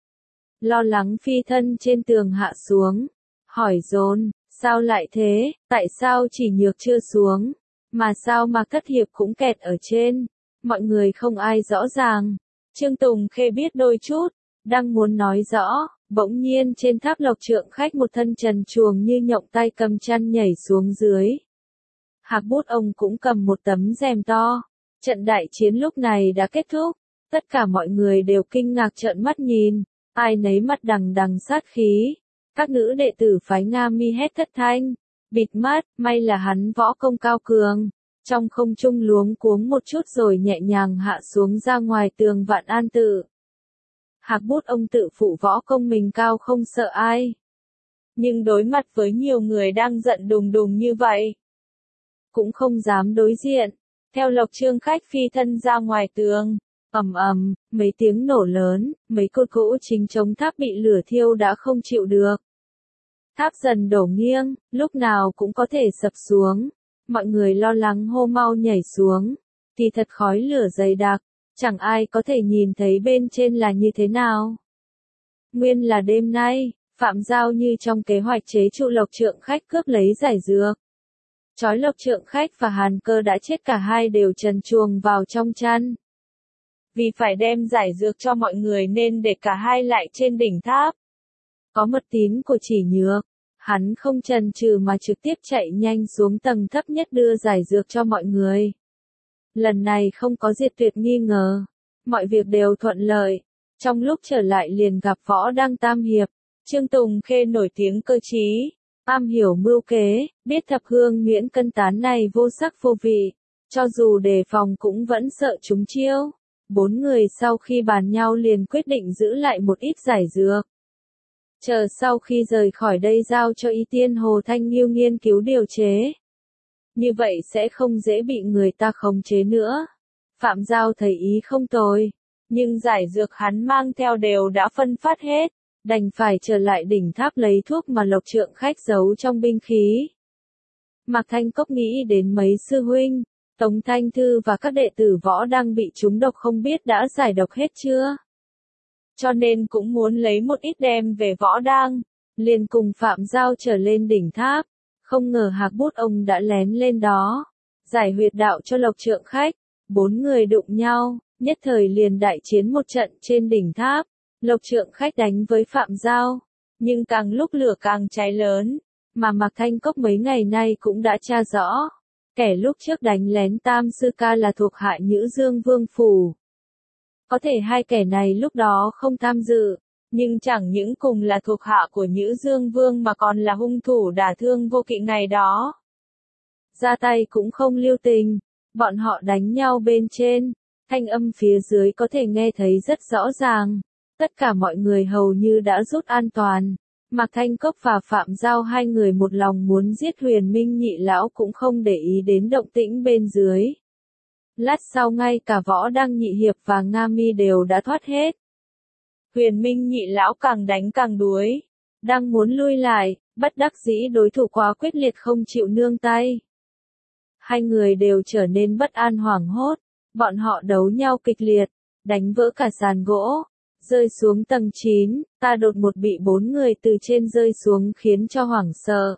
Lo lắng phi thân trên tường hạ xuống, hỏi dồn, sao lại thế, tại sao Chỉ Nhược chưa xuống, mà sao Mạc Thất Hiệp cũng kẹt ở trên, mọi người không ai rõ ràng. Trương Tùng Khê biết đôi chút, đang muốn nói rõ, bỗng nhiên trên tháp Lộc Trượng Khách một thân trần truồng như nhộng tay cầm chăn nhảy xuống dưới. Hạc Bút ông cũng cầm một tấm rèm to. Trận đại chiến lúc này đã kết thúc, tất cả mọi người đều kinh ngạc trợn mắt nhìn, ai nấy mắt đằng đằng sát khí. Các nữ đệ tử phái Nga Mi hét thất thanh, bịt mắt, may là hắn võ công cao cường. Trong không trung luống cuống một chút rồi nhẹ nhàng hạ xuống ra ngoài tường Vạn An tự. Hạc Bút ông tự phụ võ công mình cao không sợ ai. Nhưng đối mặt với nhiều người đang giận đùng đùng như vậy, cũng không dám đối diện. Theo Lộc Trương Khách phi thân ra ngoài tường, ầm ầm, mấy tiếng nổ lớn, mấy cột gỗ chính chống tháp bị lửa thiêu đã không chịu được. Tháp dần đổ nghiêng, lúc nào cũng có thể sập xuống. Mọi người lo lắng hô mau nhảy xuống, thì thật khói lửa dày đặc, chẳng ai có thể nhìn thấy bên trên là như thế nào. Nguyên là đêm nay, Phạm Giao như trong kế hoạch chế trụ Lộc Trượng Khách cướp lấy giải dược. Chói Lộc Trượng Khách và Hàn Cơ đã chết cả hai đều trần truồng vào trong chăn. Vì phải đem giải dược cho mọi người nên để cả hai lại trên đỉnh tháp. Có mật tín của Chỉ Nhược, hắn không chần chừ mà trực tiếp chạy nhanh xuống tầng thấp nhất đưa giải dược cho mọi người. Lần này không có Diệt Tuyệt nghi ngờ, mọi việc đều thuận lợi. Trong lúc trở lại liền gặp Võ Đăng Tam Hiệp, Trương Tùng Khê nổi tiếng cơ trí, am hiểu mưu kế, biết thập hương nhuyễn cân tán này vô sắc vô vị, cho dù đề phòng cũng vẫn sợ chúng chiêu. Bốn người sau khi bàn nhau liền quyết định giữ lại một ít giải dược. Chờ sau khi rời khỏi đây giao cho Y Tiên Hồ Thanh Nghiêu nghiên cứu điều chế. Như vậy sẽ không dễ bị người ta khống chế nữa. Phạm Giao thấy ý không tồi, nhưng giải dược hắn mang theo đều đã phân phát hết, đành phải trở lại đỉnh tháp lấy thuốc mà Lộc Trượng Khách giấu trong binh khí. Mạc Thanh Cốc nghĩ đến mấy sư huynh, Tống Thanh Thư và các đệ tử võ đang bị trúng độc không biết đã giải độc hết chưa. Cho nên cũng muốn lấy một ít đem về võ đang, liền cùng Phạm Giao trở lên đỉnh tháp. Không ngờ Hạc Bút ông đã lén lên đó, giải huyệt đạo cho Lộc Trượng Khách. Bốn người đụng nhau, nhất thời liền đại chiến một trận trên đỉnh tháp. Lộc Trượng Khách đánh với Phạm Giao, nhưng càng lúc lửa càng cháy lớn, mà Mạc Thanh Cốc mấy ngày nay cũng đã tra rõ. Kẻ lúc trước đánh lén Tam Sư Ca là thuộc hạ Nhữ Dương Vương Phủ. Có thể hai kẻ này lúc đó không tham dự, nhưng chẳng những cùng là thuộc hạ của Nhữ Dương Vương mà còn là hung thủ đả thương Vô Kỵ ngày đó. Ra tay cũng không lưu tình, bọn họ đánh nhau bên trên, thanh âm phía dưới có thể nghe thấy rất rõ ràng. Tất cả mọi người hầu như đã rút an toàn. Mạc Thanh Cốc và Phạm Giao hai người một lòng muốn giết Huyền Minh Nhị Lão cũng không để ý đến động tĩnh bên dưới. Lát sau ngay cả Võ Đăng Nhị Hiệp và Nga Mi đều đã thoát hết. Huyền Minh Nhị Lão càng đánh càng đuối, đang muốn lui lại, bất đắc dĩ đối thủ quá quyết liệt không chịu nương tay. Hai người đều trở nên bất an hoảng hốt, bọn họ đấu nhau kịch liệt, đánh vỡ cả sàn gỗ. Rơi xuống tầng 9, ta đột một bị bốn người từ trên rơi xuống khiến cho hoảng sợ.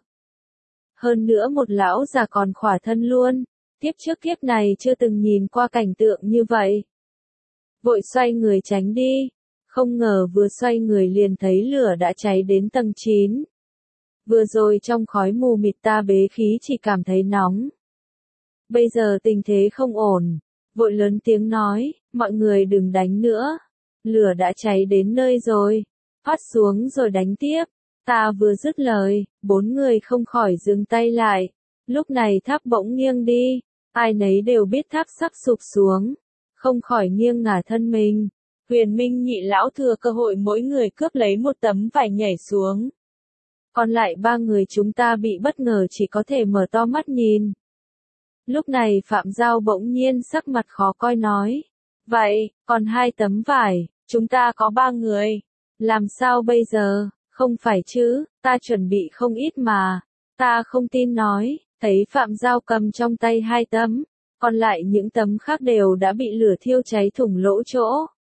Hơn nữa một lão già còn khỏa thân luôn, tiếp trước kiếp này chưa từng nhìn qua cảnh tượng như vậy. Vội xoay người tránh đi, không ngờ vừa xoay người liền thấy lửa đã cháy đến tầng 9. Vừa rồi trong khói mù mịt ta bế khí chỉ cảm thấy nóng. Bây giờ tình thế không ổn, vội lớn tiếng nói, mọi người đừng đánh nữa. Lửa đã cháy đến nơi rồi. Phát xuống rồi đánh tiếp. Ta vừa dứt lời, 4 người không khỏi dừng tay lại. Lúc này tháp bỗng nghiêng đi. Ai nấy đều biết tháp sắp sụp xuống. Không khỏi nghiêng ngả thân mình. Huyền Minh Nhị lão thừa cơ hội mỗi người cướp lấy một tấm vải nhảy xuống. Còn lại 3 người chúng ta bị bất ngờ chỉ có thể mở to mắt nhìn. Lúc này Phạm Giao bỗng nhiên sắc mặt khó coi nói. Vậy, còn 2 tấm vải, chúng ta có 3 người. Làm sao bây giờ, không phải chứ, ta chuẩn bị không ít mà. Ta không tin nói, thấy Phạm Giao cầm trong tay 2 tấm, còn lại những tấm khác đều đã bị lửa thiêu cháy thủng lỗ chỗ.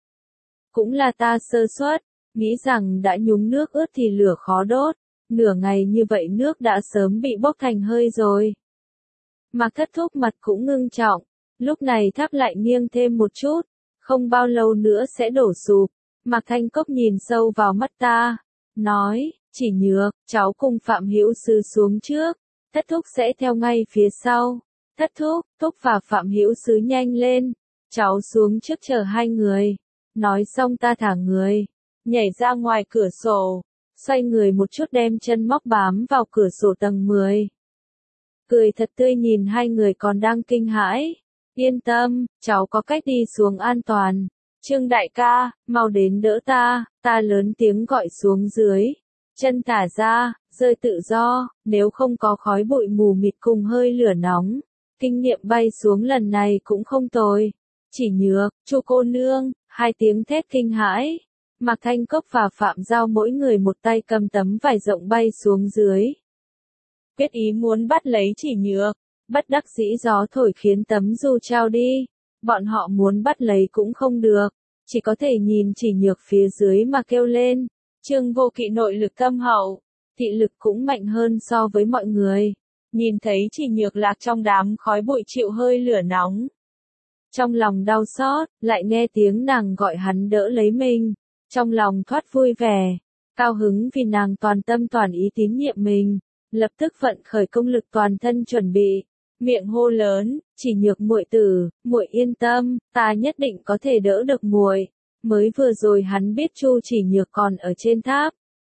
Cũng là ta sơ suất, nghĩ rằng đã nhúng nước ướt thì lửa khó đốt, nửa ngày như vậy nước đã sớm bị bốc thành hơi rồi. Mạc Thất Thúc mặt cũng ngưng trọng, lúc này tháp lại nghiêng thêm một chút, không bao lâu nữa sẽ đổ sụp. Mạc Thanh Cốc nhìn sâu vào mắt ta, nói, Chỉ Nhược, cháu cùng Phạm Hữu Sư xuống trước, Thất Thúc sẽ theo ngay phía sau. Thất Thúc, Thúc và Phạm Hữu Sư nhanh lên, cháu xuống trước chờ 2 người. Nói xong ta thả người, nhảy ra ngoài cửa sổ, xoay người một chút đem chân móc bám vào cửa sổ tầng 10. Cười thật tươi nhìn 2 người còn đang kinh hãi. Yên tâm, cháu có cách đi xuống an toàn. Trương đại ca, mau đến đỡ ta, ta lớn tiếng gọi xuống dưới. Chân thả ra, rơi tự do, nếu không có khói bụi mù mịt cùng hơi lửa nóng. Kinh nghiệm bay xuống lần này cũng không tồi. Chỉ Nhược, Chu cô nương, 2 tiếng thét kinh hãi. Mạc Thanh Cốc và Phạm Giao mỗi người một tay cầm tấm vải rộng bay xuống dưới. Quyết ý muốn bắt lấy Chỉ Nhược, bất đắc dĩ gió thổi khiến tấm dù trao đi. Bọn họ muốn bắt lấy cũng không được, chỉ có thể nhìn Chỉ Nhược phía dưới mà kêu lên. Trương Vô Kỵ nội lực thâm hậu, thị lực cũng mạnh hơn so với mọi người. Nhìn thấy Chỉ Nhược lạc trong đám khói bụi chịu hơi lửa nóng. Trong lòng đau xót, lại nghe tiếng nàng gọi hắn đỡ lấy mình. Trong lòng thoát vui vẻ, cao hứng vì nàng toàn tâm toàn ý tín nhiệm mình. Lập tức vận khởi công lực toàn thân chuẩn bị. Miệng hô lớn, Chỉ Nhược muội tử, muội yên tâm, ta nhất định có thể đỡ được muội. Mới vừa rồi hắn biết Chu Chỉ Nhược còn ở trên tháp.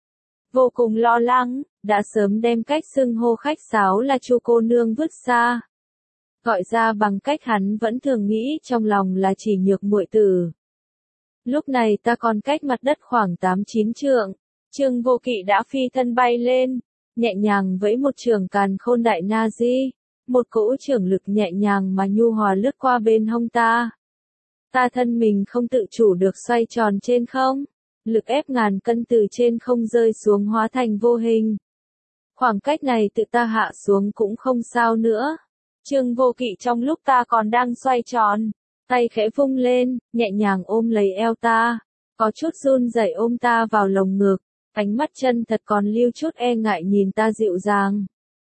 Vô cùng lo lắng, đã sớm đem cách xưng hô khách sáo là Chu cô nương vứt xa. Gọi ra bằng cách hắn vẫn thường nghĩ trong lòng là Chỉ Nhược muội tử. Lúc này ta còn cách mặt đất khoảng 8-9 trượng. Trương Vô Kỵ đã phi thân bay lên, nhẹ nhàng vẫy một trường càn khôn đại na di. Một cỗ trưởng lực nhẹ nhàng mà nhu hòa lướt qua bên hông ta. Ta thân mình không tự chủ được xoay tròn trên không. Lực ép ngàn cân từ trên không rơi xuống hóa thành vô hình. Khoảng cách này tự ta hạ xuống cũng không sao nữa. Trương Vô Kỵ trong lúc ta còn đang xoay tròn, tay khẽ vung lên, nhẹ nhàng ôm lấy eo ta. Có chút run rẩy ôm ta vào lồng ngực. Ánh mắt chân thật còn lưu chút e ngại nhìn ta dịu dàng.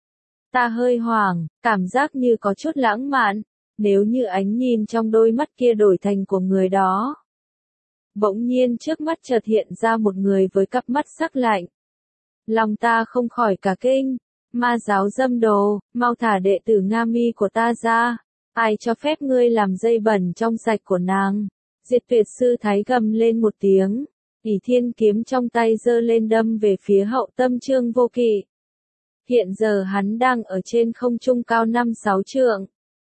Ta hơi hoảng, cảm giác như có chút lãng mạn, nếu như ánh nhìn trong đôi mắt kia đổi thành của người đó. Bỗng nhiên trước mắt chợt hiện ra một người với cặp mắt sắc lạnh. Lòng ta không khỏi cả kinh, ma giáo dâm đồ, mau thả đệ tử Nga Mi của ta ra, ai cho phép ngươi làm dây bẩn trong sạch của nàng. Diệt Tuyệt Sư Thái gầm lên một tiếng, ỷ thiên kiếm trong tay giơ lên đâm về phía hậu tâm Trương Vô Kỵ. Hiện giờ hắn đang ở trên không trung cao 5-6 trượng.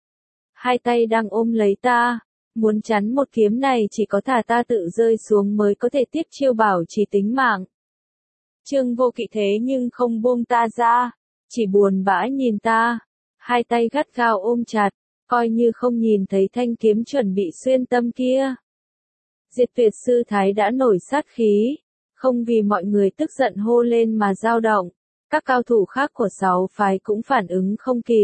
2 tay đang ôm lấy ta, muốn chắn một kiếm này chỉ có thả ta tự rơi xuống mới có thể tiếp chiêu bảo trì tính mạng. Trương Vô Kỵ thế nhưng không buông ta ra, chỉ buồn bã nhìn ta, 2 tay gắt gao ôm chặt, coi như không nhìn thấy thanh kiếm chuẩn bị xuyên tâm kia. Diệt Tuyệt Sư Thái đã nổi sát khí, không vì mọi người tức giận hô lên mà dao động. Các cao thủ khác của 6 phái cũng phản ứng không kịp.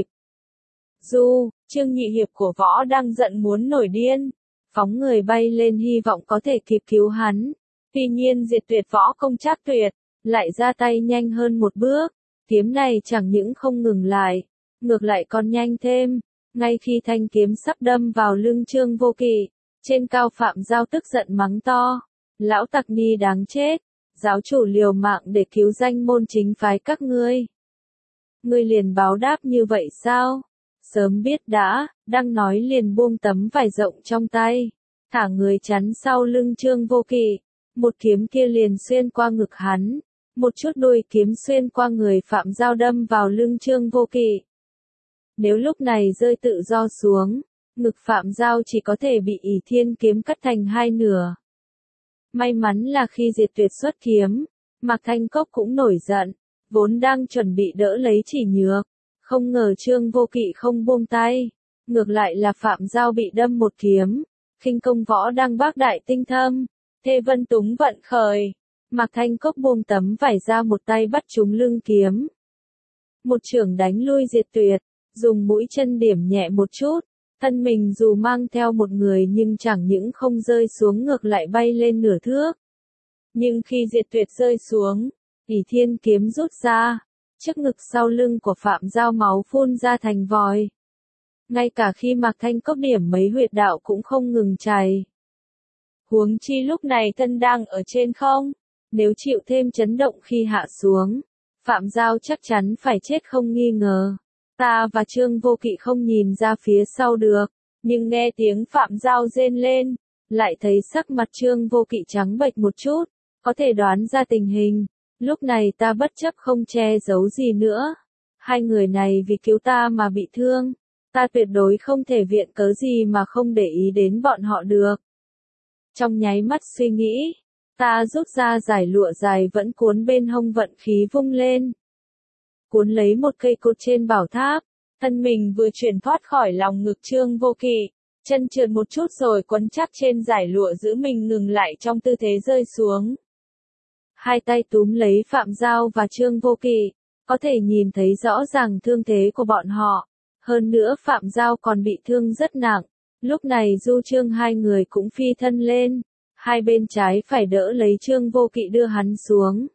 Trương Nhị Hiệp của võ đang giận muốn nổi điên, phóng người bay lên hy vọng có thể kịp cứu hắn. Tuy nhiên Diệt Tuyệt võ công Trác Tuyệt, lại ra tay nhanh hơn một bước. Kiếm này chẳng những không ngừng lại, ngược lại còn nhanh thêm. Ngay khi thanh kiếm sắp đâm vào lưng Trương Vô Kỵ, trên cao Phạm Giao tức giận mắng to. Lão tặc ni đáng chết, giáo chủ liều mạng để cứu danh môn chính phái các ngươi. Ngươi liền báo đáp như vậy sao? Sớm biết đã, đang nói liền buông tấm vải rộng trong tay, thả người chắn sau lưng Trương Vô Kỵ, một kiếm kia liền xuyên qua ngực hắn, một chút đuôi kiếm xuyên qua người Phạm Giao đâm vào lưng Trương Vô Kỵ. Nếu lúc này rơi tự do xuống, ngực Phạm Giao chỉ có thể bị ỷ thiên kiếm cắt thành hai nửa. May mắn là khi Diệt Tuyệt xuất kiếm, Mạc Thanh Cốc cũng nổi giận, vốn đang chuẩn bị đỡ lấy Chỉ Nhược, không ngờ Trương Vô Kỵ không buông tay, ngược lại là Phạm Giao bị đâm một kiếm, khinh công võ đang bác đại tinh thâm, Thê Vân Túng vận khởi, Mạc Thanh Cốc buông tấm vải ra một tay bắt trúng lưng kiếm. Một chưởng đánh lui Diệt Tuyệt, dùng mũi chân điểm nhẹ một chút, thân mình dù mang theo một người nhưng chẳng những không rơi xuống ngược lại bay lên nửa thước. Nhưng khi Diệt Tuyệt rơi xuống, ỷ thiên kiếm rút ra, trước ngực sau lưng của Phạm Giao máu phun ra thành vòi. Ngay cả khi Mạc Thanh Cốc điểm mấy huyệt đạo cũng không ngừng chảy. Huống chi lúc này thân đang ở trên không, nếu chịu thêm chấn động khi hạ xuống, Phạm Giao chắc chắn phải chết không nghi ngờ. Ta và Trương Vô Kỵ không nhìn ra phía sau được, nhưng nghe tiếng Phạm Giao rên lên, lại thấy sắc mặt Trương Vô Kỵ trắng bệch một chút, có thể đoán ra tình hình. Lúc này ta bất chấp không che giấu gì nữa. Hai người này vì cứu ta mà bị thương, ta tuyệt đối không thể viện cớ gì mà không để ý đến bọn họ được. Trong nháy mắt suy nghĩ, ta rút ra giải lụa dài vẫn cuốn bên hông vận khí vung lên. Cuốn lấy một cây cột trên bảo tháp, thân mình vừa chuyển thoát khỏi lòng ngực Trương Vô Kỵ, chân trượt một chút rồi quấn chắc trên giải lụa giữ mình ngừng lại trong tư thế rơi xuống. Hai tay túm lấy Phạm Giao và Trương Vô Kỵ, có thể nhìn thấy rõ ràng thương thế của bọn họ. Hơn nữa Phạm Giao còn bị thương rất nặng. Lúc này Du Trương hai người cũng phi thân lên, hai bên trái phải đỡ lấy Trương Vô Kỵ đưa hắn xuống.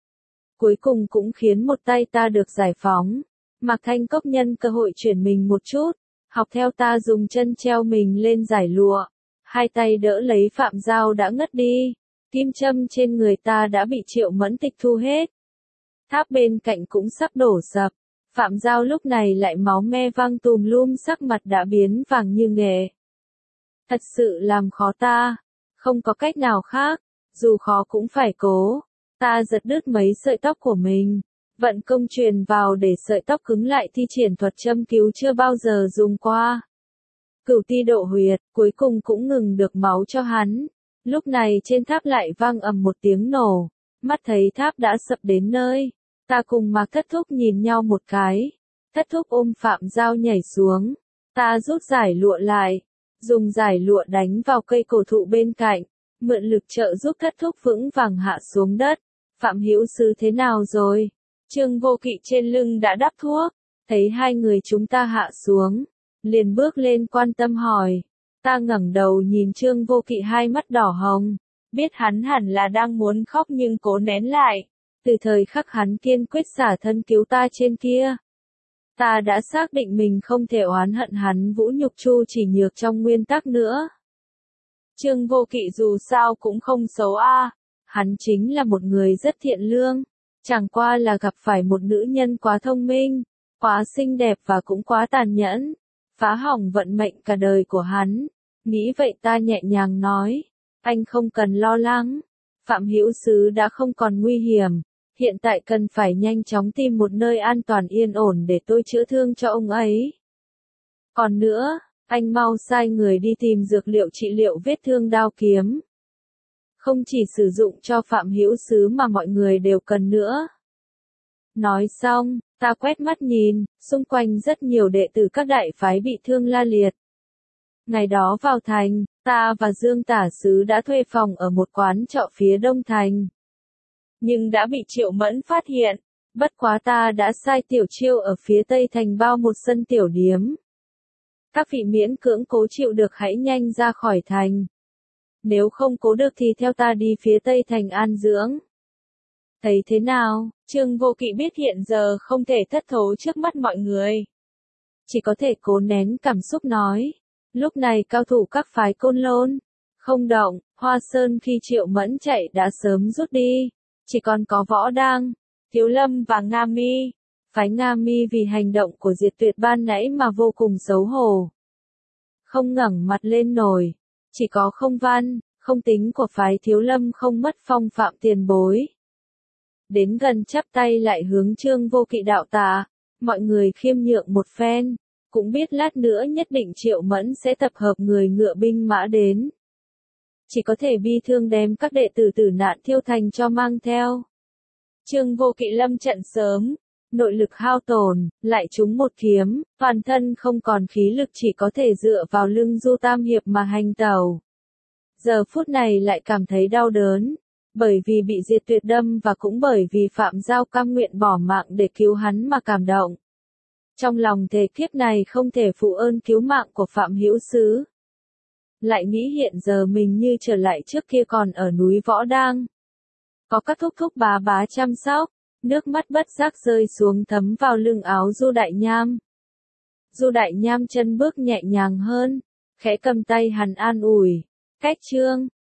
Cuối cùng cũng khiến một tay ta được giải phóng. Mạc Thanh Cốc nhân cơ hội chuyển mình một chút, học theo ta dùng chân treo mình lên giải lụa. Hai tay đỡ lấy Phạm Giao đã ngất đi. Kim châm trên người ta đã bị Triệu Mẫn tịch thu hết. Tháp bên cạnh cũng sắp đổ sập. Phạm Giao lúc này lại máu me văng tùm lum, sắc mặt đã biến vàng như nghệ. Thật sự làm khó ta. Không có cách nào khác. Dù khó cũng phải cố. Ta giật đứt mấy sợi tóc của mình. Vận công truyền vào để sợi tóc cứng lại, thi triển thuật châm cứu chưa bao giờ dùng qua. Cửu ti độ huyệt, cuối cùng cũng ngừng được máu cho hắn. Lúc này trên tháp lại vang ầm một tiếng nổ, mắt thấy tháp đã sập đến nơi. Ta cùng Mạc Thất Thúc nhìn nhau một cái. Thất Thúc ôm Phạm Giao nhảy xuống. Ta rút giải lụa lại, dùng giải lụa đánh vào cây cổ thụ bên cạnh, mượn lực trợ giúp Thất Thúc vững vàng hạ xuống đất. Phạm Hữu Sư thế nào rồi? Trương Vô Kỵ trên lưng đã đắp thuốc, thấy hai người chúng ta hạ xuống, liền bước lên quan tâm hỏi. Ta ngẩng đầu nhìn Trương Vô Kỵ, hai mắt đỏ hồng, biết hắn hẳn là đang muốn khóc nhưng cố nén lại. Từ thời khắc hắn kiên quyết xả thân cứu ta trên kia, ta đã xác định mình không thể oán hận hắn vũ nhục Chu Chỉ Nhược trong nguyên tắc nữa. Trương Vô Kỵ dù sao cũng không xấu a, hắn chính là một người rất thiện lương, chẳng qua là gặp phải một nữ nhân quá thông minh, quá xinh đẹp và cũng quá tàn nhẫn, phá hỏng vận mệnh cả đời của hắn. Nghĩ vậy ta nhẹ nhàng nói, anh không cần lo lắng, Phạm Hữu Sứ đã không còn nguy hiểm, hiện tại cần phải nhanh chóng tìm một nơi an toàn yên ổn để tôi chữa thương cho ông ấy. Còn nữa, anh mau sai người đi tìm dược liệu trị liệu vết thương đao kiếm. Không chỉ sử dụng cho Phạm Hữu Sứ mà mọi người đều cần nữa. Nói xong, ta quét mắt nhìn, xung quanh rất nhiều đệ tử các đại phái bị thương la liệt. Ngày đó vào thành, ta và Dương Tả Sứ đã thuê phòng ở một quán trọ phía đông thành. Nhưng đã bị Triệu Mẫn phát hiện, bất quá ta đã sai Tiểu Chiêu ở phía tây thành bao một sân tiểu điếm. Các vị miễn cưỡng cố chịu được hãy nhanh ra khỏi thành. Nếu không cố được thì theo ta đi phía tây thành an dưỡng. Thấy thế nào, Trương Vô Kỵ biết hiện giờ không thể thất thố trước mắt mọi người. Chỉ có thể cố nén cảm xúc nói. Lúc này cao thủ các phái Côn Lôn, Không Động, Hoa Sơn khi Triệu Mẫn chạy đã sớm rút đi. Chỉ còn có Võ Đang, Thiếu Lâm và Nga Mi. Phái Nga Mi vì hành động của Diệt Tuyệt ban nãy mà vô cùng xấu hổ. Không ngẩng mặt lên nổi. Chỉ có không văn, không tính của phái Thiếu Lâm không mất phong phạm tiền bối. Đến gần chắp tay lại hướng Trương Vô Kỵ đạo tạ, mọi người khiêm nhượng một phen, cũng biết lát nữa nhất định Triệu Mẫn sẽ tập hợp người ngựa binh mã đến. Chỉ có thể bi thương đem các đệ tử tử nạn Thiêu Thành cho mang theo. Trương Vô Kỵ lâm trận sớm, nội lực hao tổn, lại trúng một kiếm, toàn thân không còn khí lực chỉ có thể dựa vào lưng Du Tam Hiệp mà hành tẩu. Giờ phút này lại cảm thấy đau đớn, bởi vì bị Diệt Tuyệt đâm và cũng bởi vì Phạm Giao cam nguyện bỏ mạng để cứu hắn mà cảm động. Trong lòng thề kiếp này không thể phụ ơn cứu mạng của Phạm Hữu Sứ. Lại nghĩ hiện giờ mình như trở lại trước kia còn ở núi Võ Đang. Có các thúc thúc bá bá chăm sóc, nước mắt bất giác rơi xuống thấm vào lưng áo Du Đại Nham. Du Đại Nham chân bước nhẹ nhàng hơn, khẽ cầm tay hắn an ủi, cách Trương,